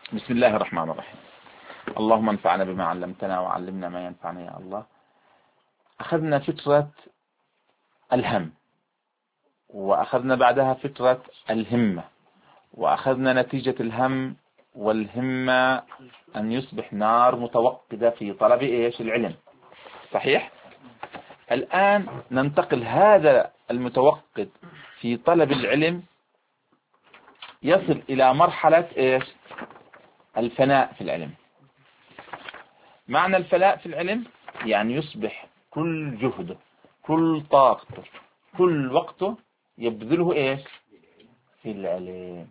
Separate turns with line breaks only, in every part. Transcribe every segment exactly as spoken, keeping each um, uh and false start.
بسم الله الرحمن الرحيم. اللهم انفعنا بما علمتنا وعلمنا ما ينفعنا يا الله. أخذنا فكرة الهم، وأخذنا بعدها فكرة الهمة، وأخذنا نتيجة الهم والهمة أن يصبح نار متوقدة في طلب إيش؟ العلم. صحيح؟ الآن ننتقل هذا المتوقد في طلب العلم يصل إلى مرحلة إيش؟ الفناء في العلم. معنى الفناء في العلم يعني يصبح كل جهده، كل طاقته، كل وقته يبذله إيش؟ في العلم،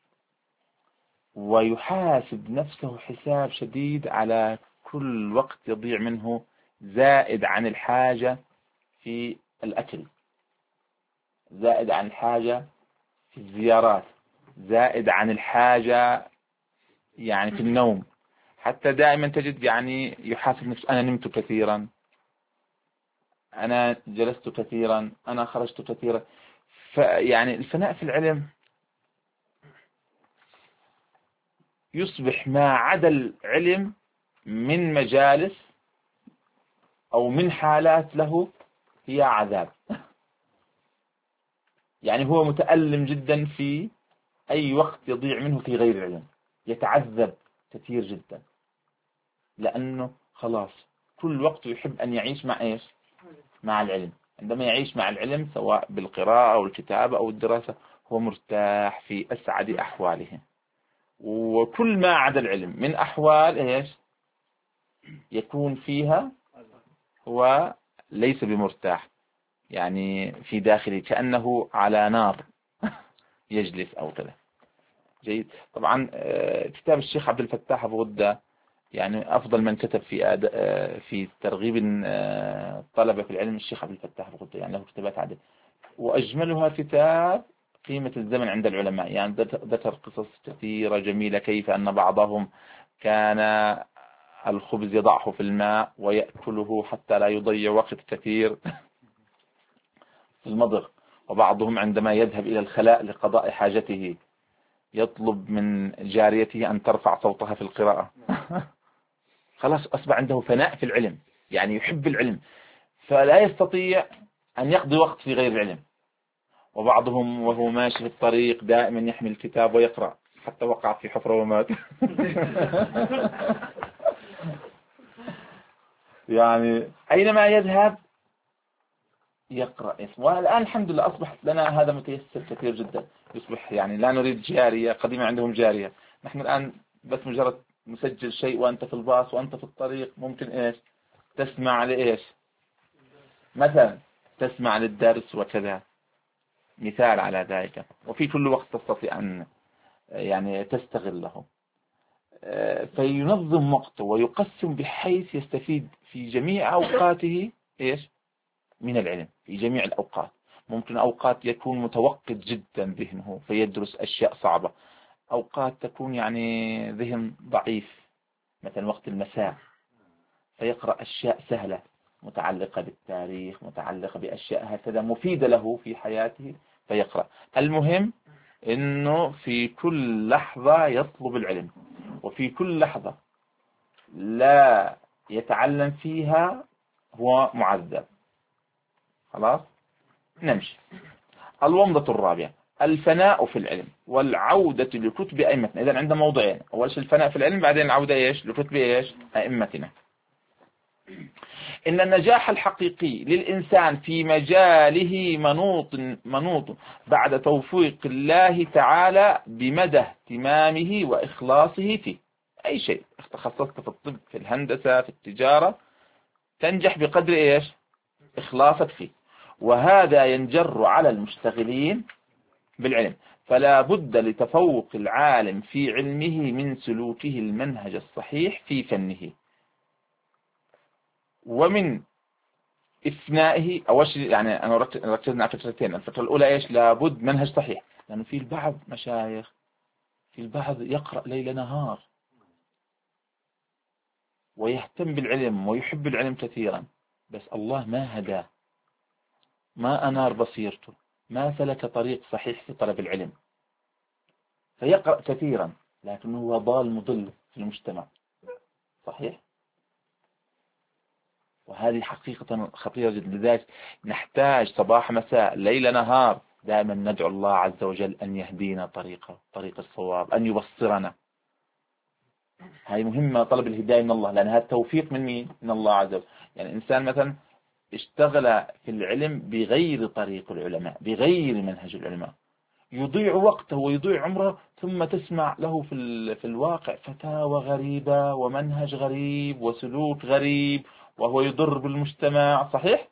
ويحاسب نفسه حساب شديد على كل وقت يضيع منه زائد عن الحاجة في الأكل، زائد عن الحاجة في الزيارات، زائد عن الحاجة يعني في النوم. حتى دائما تجد يعني يحاسب نفسه: أنا نمت كثيرا، أنا جلست كثيرا، أنا خرجت كثيرا. فيعني الفناء في العلم يصبح ما عدا العلم من مجالس أو من حالات له هي عذاب. يعني هو متألم جدا في أي وقت يضيع منه في غير العلم، يتعذب كثير جدا، لأنه خلاص كل وقت يحب أن يعيش مع إيش؟ مع العلم. عندما يعيش مع العلم سواء بالقراءة أو الكتابة أو الدراسة هو مرتاح في أسعد أحواله. وكل ما عدا العلم من أحوال إيش يكون فيها هو ليس بمرتاح، يعني في داخله كأنه على نار يجلس أو كذا. جيد. طبعا كتاب الشيخ عبد الفتاح أبو غدة يعني أفضل من كتب في في ترغيب الطلبة في العلم الشيخ عبد الفتاح أبو غدة، يعني له كتابات عديدة، وأجملها كتاب قيمة الزمن عند العلماء. يعني ذكر قصص كثيرة جميلة، كيف أن بعضهم كان الخبز يضعه في الماء ويأكله حتى لا يضيع وقت كثير في المضغ، وبعضهم عندما يذهب إلى الخلاء لقضاء حاجته يطلب من جاريته أن ترفع صوتها في القراءة. خلاص أصبح عنده فناء في العلم، يعني يحب العلم فلا يستطيع أن يقضي وقت في غير العلم. وبعضهم وهو ماشي في الطريق دائما يحمل الكتاب ويقرأ حتى وقع في حفرة ومات. يعني أينما يذهب يقرأ اسم. والآن الحمد لله أصبحت لنا هذا متيسر كثير جدا. يصبح يعني لا نريد جارية، قديما عندهم جارية، نحن الآن بس مجرد مسجل شيء وأنت في الباص وأنت في الطريق ممكن إيش تسمع لإيش مثلا تسمع للدرس وكذا، مثال على ذلك. وفي كل وقت تستطيع أن يعني تستغله. فينظم وقته ويقسم بحيث يستفيد في جميع أوقاته إيش من العلم، في جميع الأوقات. ممكن أوقات يكون متوقد جدا ذهنه فيدرس أشياء صعبة، أوقات تكون يعني ذهن ضعيف مثلا وقت المساء فيقرأ أشياء سهلة متعلقة بالتاريخ، متعلقة بأشياء هكذا مفيدة له في حياته فيقرأ. المهم إنه في كل لحظة يطلب العلم، وفي كل لحظة لا يتعلم فيها هو معذب. خلاص نمشي. الومضة الرابعة الفناء في العلم والعودة لكتب أئمتنا. إذن عندنا موضوعين: أول شيء الفناء في العلم، بعدين العودة إيش لكتب إيش أئمتنا. إن النجاح الحقيقي للإنسان في مجاله منوط منوط بعد توفيق الله تعالى بمدى اهتمامه وإخلاصه فيه. أي شيء تخصصت في الطب، في الهندسة، في التجارة، تنجح بقدر إيش إخلاصك فيه. وهذا ينجر على المشتغلين بالعلم. فلا بد لتفوق العالم في علمه من سلوكه المنهج الصحيح في فنه، ومن إفنائه. أول شيء يعني أنا ركزنا على فكرتين. الفكرة الأولى إيش؟ لابد منهج صحيح، لأنه في البعض مشايخ، في البعض يقرأ ليل نهار ويهتم بالعلم ويحب العلم كثيرا، بس الله ما هداه، ما أنار بصيرته، ما سلك طريق صحيح في طلب العلم، فيقرأ كثيرا لكنه هو ضال مضل في المجتمع. صحيح؟ وهذه حقيقة خطيرة جدا. لذلك نحتاج صباح مساء ليل نهار دائما ندعو الله عز وجل أن يهدينا طريقه طريق الصواب، أن يبصرنا. هاي مهمة، طلب الهداية من الله، لأن هذا التوفيق من مين؟ من الله عز وجل. يعني إنسان مثلا اشتغل في العلم بغير طريق العلماء، بغير منهج العلماء، يضيع وقته ويضيع عمره، ثم تسمع له في في الواقع فتاوى غريبة ومنهج غريب وسلوك غريب وهو يضر بالمجتمع. صحيح؟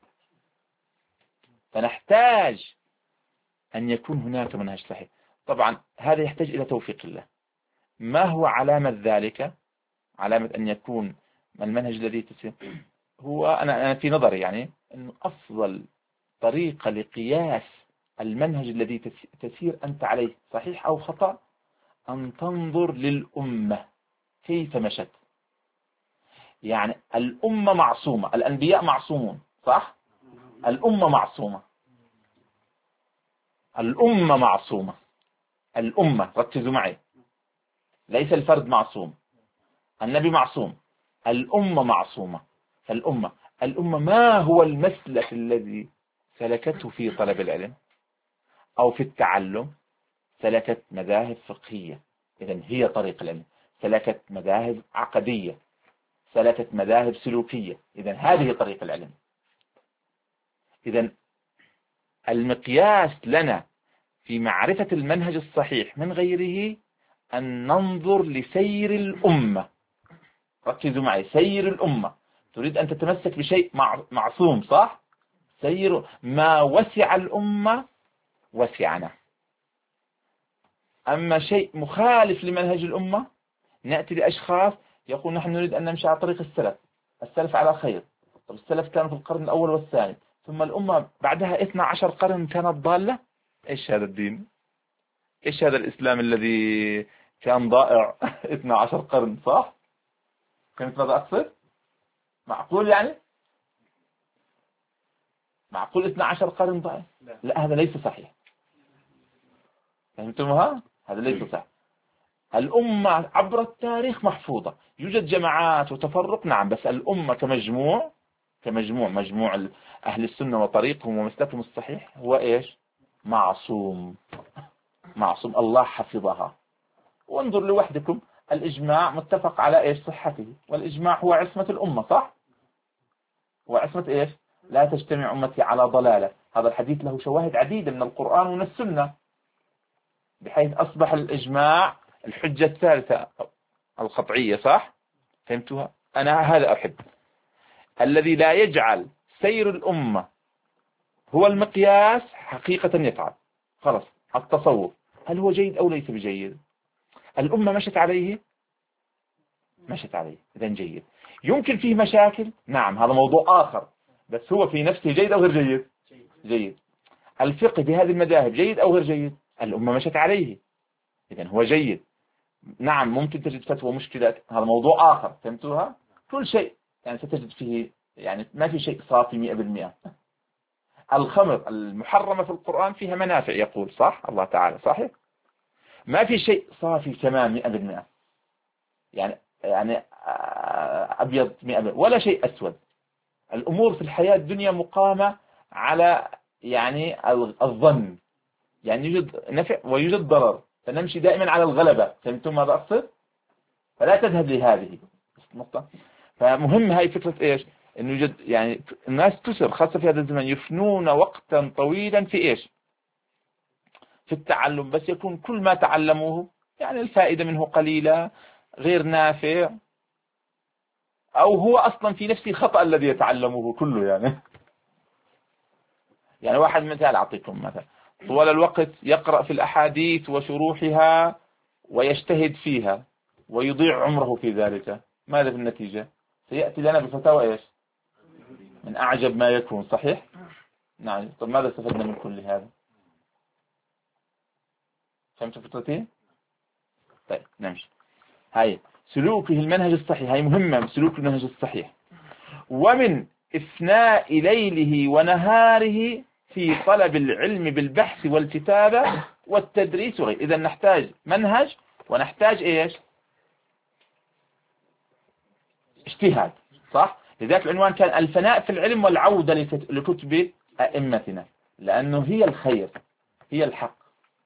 فنحتاج أن يكون هناك منهج صحيح. طبعا هذا يحتاج إلى توفيق الله. ما هو علامة ذلك؟ علامة أن يكون المنهج الذي تسير هو، أنا أنا في نظري يعني أن أفضل طريقة لقياس المنهج الذي تسير أنت عليه صحيح أو خطأ أن تنظر للأمة كيف مشت. يعني الأمة معصومة، الأنبياء معصومون، صح؟ الأمة معصومة، الأمة معصومة، الأمة، ركزوا معي، ليس الفرد معصوم، النبي معصوم، الأمة معصومة. فالأمة الأمة ما هو المسلك الذي سلكته في طلب العلم أو في التعلم؟ سلكت مذاهب فقهية، إذن هي طريق العلم. سلكت مذاهب عقدية، سلكت مذاهب سلوكية، إذن هذه طريق العلم. إذن المقياس لنا في معرفة المنهج الصحيح من غيره أن ننظر لسير الأمة. ركزوا معي، سير الأمة. تريد أن تتمسك بشيء معصوم، صح؟ سير ما وسع الأمة وسعنا. أما شيء مخالف لمنهج الأمة نأتي لأشخاص يقول نحن نريد أن نمشي على طريق السلف، السلف على خير. طب السلف كانوا في القرن الأول والثاني، ثم الأمة بعدها اثنا عشر قرن كانت ضالة. إيش هذا الدين؟ إيش هذا الإسلام الذي كان ضائع اثنا عشر قرن؟ صح؟ فهمت ماذا أقصد؟ معقول يعني؟ معقول اثنا عشر قرن ضائع؟ لا، هذا ليس صحيح. فهمتمها؟ هذا ليس صحيح. الأمة عبر التاريخ محفوظة، يوجد جماعات وتفرق نعم، بس الأمة كمجموع كمجموع مجموع أهل السنة وطريقهم ومسلكهم الصحيح هو إيش؟ معصوم، معصوم، الله حفظها. وانظر لوحدكم، الإجماع متفق على إيش؟ صحته. والإجماع هو عصمة الأمة، صح؟ هو عصمة إيش؟ لا تجتمع أمتي على ضلالة. هذا الحديث له شواهد عديدة من القرآن ومن السنة، بحيث أصبح الإجماع الحجة الثالثة القطعية، صح؟ فهمتوها؟ أنا هذا أحب الذي لا يجعل سير الأمة هو المقياس حقيقة يفعل. خلاص، التصوف هل هو جيد أو ليس بجيد؟ الأمة مشت عليه، مشت عليه، إذن جيد. يمكن فيه مشاكل، نعم، هذا موضوع آخر، بس هو في نفسه جيد أو غير جيد؟ جيد. الفقه بهذه المذاهب جيد أو غير جيد؟ الأمة مشت عليه، إذن هو جيد. نعم، ممكن تجد فتوى مشكلات، هذا موضوع آخر. فهمتوها؟ كل شيء يعني ستجد فيه، يعني ما في شيء صافي مئة بالمئة. الخمر المحرمة في القرآن فيها منافع، يقول صح الله تعالى، صحيح؟ ما في شيء صافي تمام مئة بالمئة، يعني يعني أبيض مئة بالمئة ولا شيء أسود. الأمور في الحياة الدنيا مقامة على يعني الظن، يعني يوجد نفع ويوجد ضرر، فنمشي دائما على الغلبة. فهمتم ماذا أقصد؟ فلا تذهب لهذه النقطة. فمهم هاي فكرة إيش؟ إنه يوجد يعني الناس تسر، خاصة في هذا الزمن، يفنون وقتا طويلا في إيش؟ في التعلم، بس يكون كل ما تعلموه يعني الفائدة منه قليلة، غير نافع، أو هو أصلا في نفسه خطأ الذي يتعلمه كله. يعني يعني واحد مثال أعطيكم مثلا، طوال الوقت يقرأ في الأحاديث وشروحها ويجتهد فيها ويضيع عمره في ذلك، ماذا في النتيجة؟ سيأتي لنا بفتاوى إيش؟ من أعجب ما يكون. صحيح؟ نعم. طب ماذا استفدنا من كل هذا؟ فهمت فكرتي؟ طيب نمشي. هاي سلوكه المنهج الصحيح، هاي مهمة، سلوك المنهج الصحيح. ومن إثناء ليله ونهاره في طلب العلم بالبحث والكتابة والتدريس وغيره. إذا نحتاج منهج ونحتاج إيش؟ اجتهاد، صح؟ لذلك العنوان كان الفناء في العلم والعودة لكتب أئمتنا، لأنه هي الخير، هي الحق.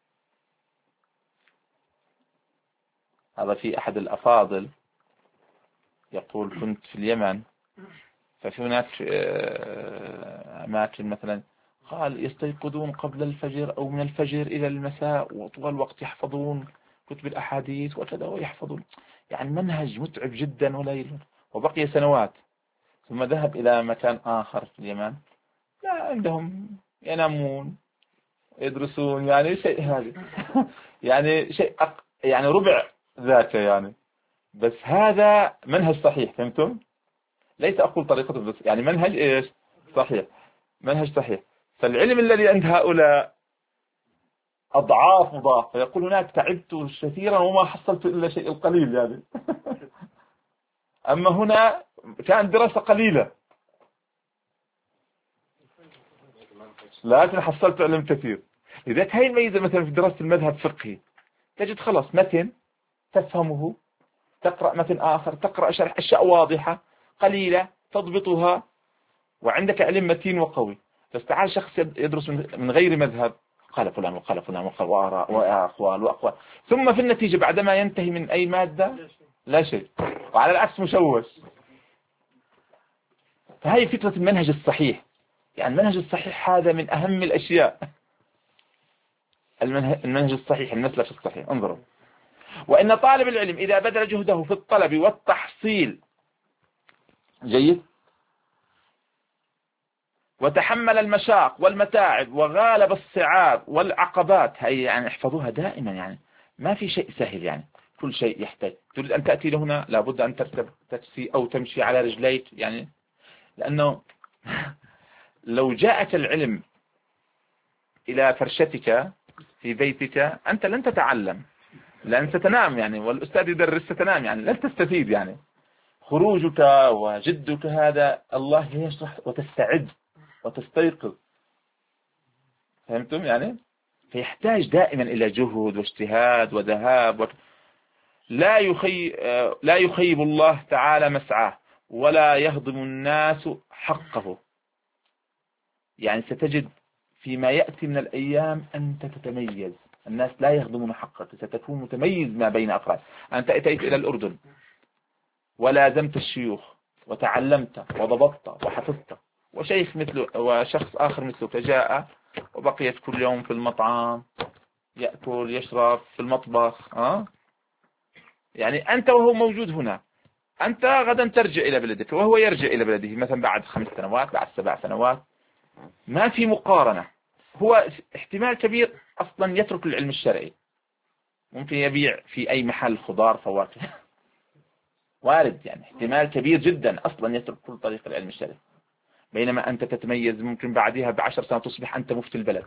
هذا في أحد الأفاضل يقول: كنت في اليمن، ففي هناك أماكن مثلا قال يستيقظون قبل الفجر أو من الفجر إلى المساء، وطول الوقت يحفظون كتب الأحاديث وكذا ويحفظون، يعني منهج متعب جدا ولا يلون. وبقي سنوات ثم ذهب إلى مكان آخر في اليمن، لا عندهم ينامون يدرسون، يعني شيء هذا يعني شيء أق... يعني ربع ذاك يعني. بس هذا منهج صحيح، فهمتم؟ ليس أقول طريقة بس، يعني منهج إيش صحيح، منهج صحيح. فالعلم الذي عند هؤلاء أضعاف مضاعفة، يقول هناك تعبت كثيرا وما حصلت إلا شيء القليل يعني أما هنا كان دراسة قليلة لكن حصلت علم كثير. لذلك هاي الميزة مثلا في دراسة المذهب الفقهي، تجد خلاص متن تفهمه، تقرأ متن آخر، تقرأ شرح، أشياء واضحة قليلة تضبطها، وعندك علم متين وقوي. بس تعال شخص يدرس من غير مذهب، قال فلان وقال فلان وقال وآراء وأقوال وأقوال، ثم في النتيجة بعدما ينتهي من أي مادة لا شيء، وعلى العكس مشوش. فهي فكرة المنهج الصحيح، يعني المنهج الصحيح هذا من أهم الأشياء. المنهج الصحيح، المسلك الصحيح. انظروا: وإن طالب العلم إذا بذل جهده في الطلب والتحصيل جيد، وتحمل المشاق والمتاعب وغالب الصعاب والعقبات، هي يعني احفظوها دائما، يعني ما في شيء سهل، يعني كل شيء يحتاج. تريد أن تأتي لهنا لابد أن تركب تاكسي أو تمشي على رجليك، يعني لأنه لو جاءك العلم إلى فرشتك في بيتك أنت لن تتعلم، لأن ستنام يعني، والأستاذ يدرس ستنام، يعني لن تستفيد. يعني خروجك وجدك هذا الله يشرح وتستعد وتستيقظ، فهمتم يعني؟ فيحتاج دائما إلى جهد واجتهاد وذهاب و... لا يخي... لا يخيب الله تعالى مسعاه ولا يهضم الناس حقه. يعني ستجد فيما يأتي من الأيام أنت تتميز، الناس لا يهضمون حقك، ستكون متميز ما بين أفراد. أنت أتيت إلى الأردن ولازمت الشيوخ وتعلمت وضبطت وحفظت، وشيخ مثل وشخص آخر مثلك جاء وبقيت كل يوم في المطعم يأكل يشرب في المطبخ، أه؟ يعني أنت وهو موجود هنا، أنت غدا ترجع إلى بلدك وهو يرجع إلى بلده مثلا بعد خمس سنوات بعد سبع سنوات، ما في مقارنة. هو احتمال كبير أصلا يترك العلم الشرعي، ممكن يبيع في أي محل خضار فواكه وارد، يعني احتمال كبير جدا أصلا يترك كل طريق العلم الشرعي، بينما أنت تتميز ممكن بعدها بعشر سنوات تصبح أنت مفتي البلد.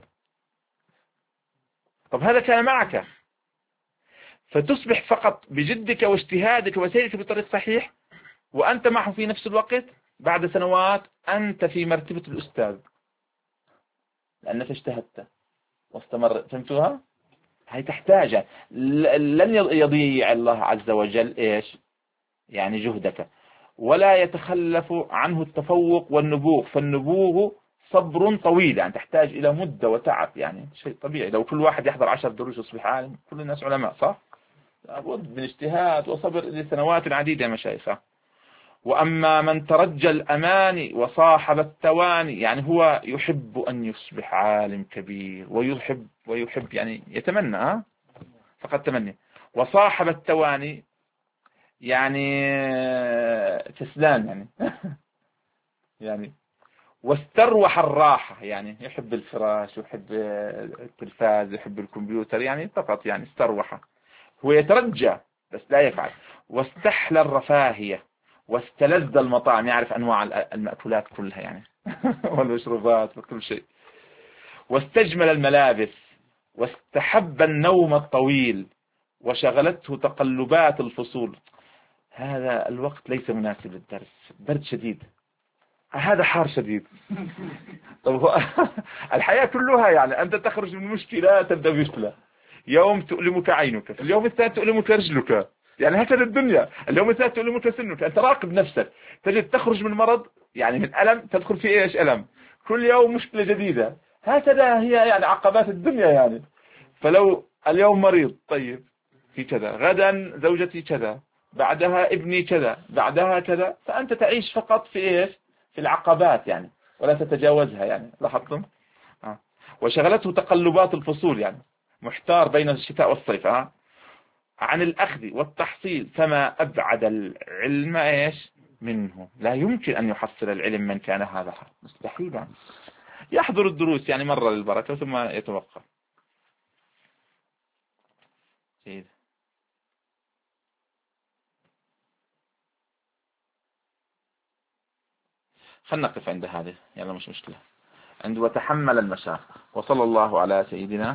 طب هذا كان معك، فتصبح فقط بجدك واجتهادك وسيرك بطريق صحيح، وأنت معه في نفس الوقت بعد سنوات أنت في مرتبة الأستاذ، لأنك اجتهدت واستمر. فهمتوها؟ هي تحتاج، لن يضيع الله عز وجل إيش يعني جهدك، ولا يتخلف عنه التفوق والنبوغ، فالنبوغ صبر طويل، يعني تحتاج إلى مدة وتعب، يعني شيء طبيعي. لو كل واحد يحضر عشر دروس يصبح عالم، كل الناس علماء، صح؟ لابد من اجتهاد وصبر لسنوات عديدة يا مشايخ. وأما من ترجى الأماني وصاحب التواني، يعني هو يحب أن يصبح عالم كبير، ويحب ويحب يعني يتمنى، ها فقد تمني. وصاحب التواني يعني كسلان يعني يعني واستروح الراحة، يعني يحب الفراش يحب التلفاز يحب الكمبيوتر، يعني فقط يعني استروح، هو يترجى بس لا يفعل. واستحلى الرفاهية واستلذ المطاعم، يعرف أنواع المأكولات كلها يعني والمشروبات وكل شيء. واستجمل الملابس واستحب النوم الطويل وشغلته تقلبات الفصول. هذا الوقت ليس مناسب للدرس، برد شديد، هذا حار شديد. طب هو الحياة كلها يعني أنت تخرج من مشكلة تبدأ بمشكلة، يوم تؤلمك عينك، في اليوم الثاني تؤلمك رجلك. يعني هكذا الدنيا، اليوم الثالث تؤلمك سنك. أنت راقب نفسك، تجد تخرج من مرض يعني من ألم تدخل في إيش ألم، كل يوم مشكلة جديدة. هكذا هي يعني عقبات الدنيا يعني. فلو اليوم مريض، طيب في كذا، غدا زوجتي كذا، بعدها ابني كذا، بعدها كذا، فأنت تعيش فقط في إيش، في العقبات يعني، ولا تتجاوزها يعني. لاحظتم؟ آه. وشغلته تقلبات الفصول، يعني محتار بين الشتاء والصيف. آه. عن الأخذ والتحصيل، فما أبعد العلم إيش منه. لا يمكن أن يحصل العلم من كان هذا حال، مستحيل يعني. يحضر الدروس يعني مرة للبركة ثم يتوقف. جيد. خلنا نقف عند هذه، يلا مش مشكلة. عند وتحمل المشاق. وصلى الله على سيدنا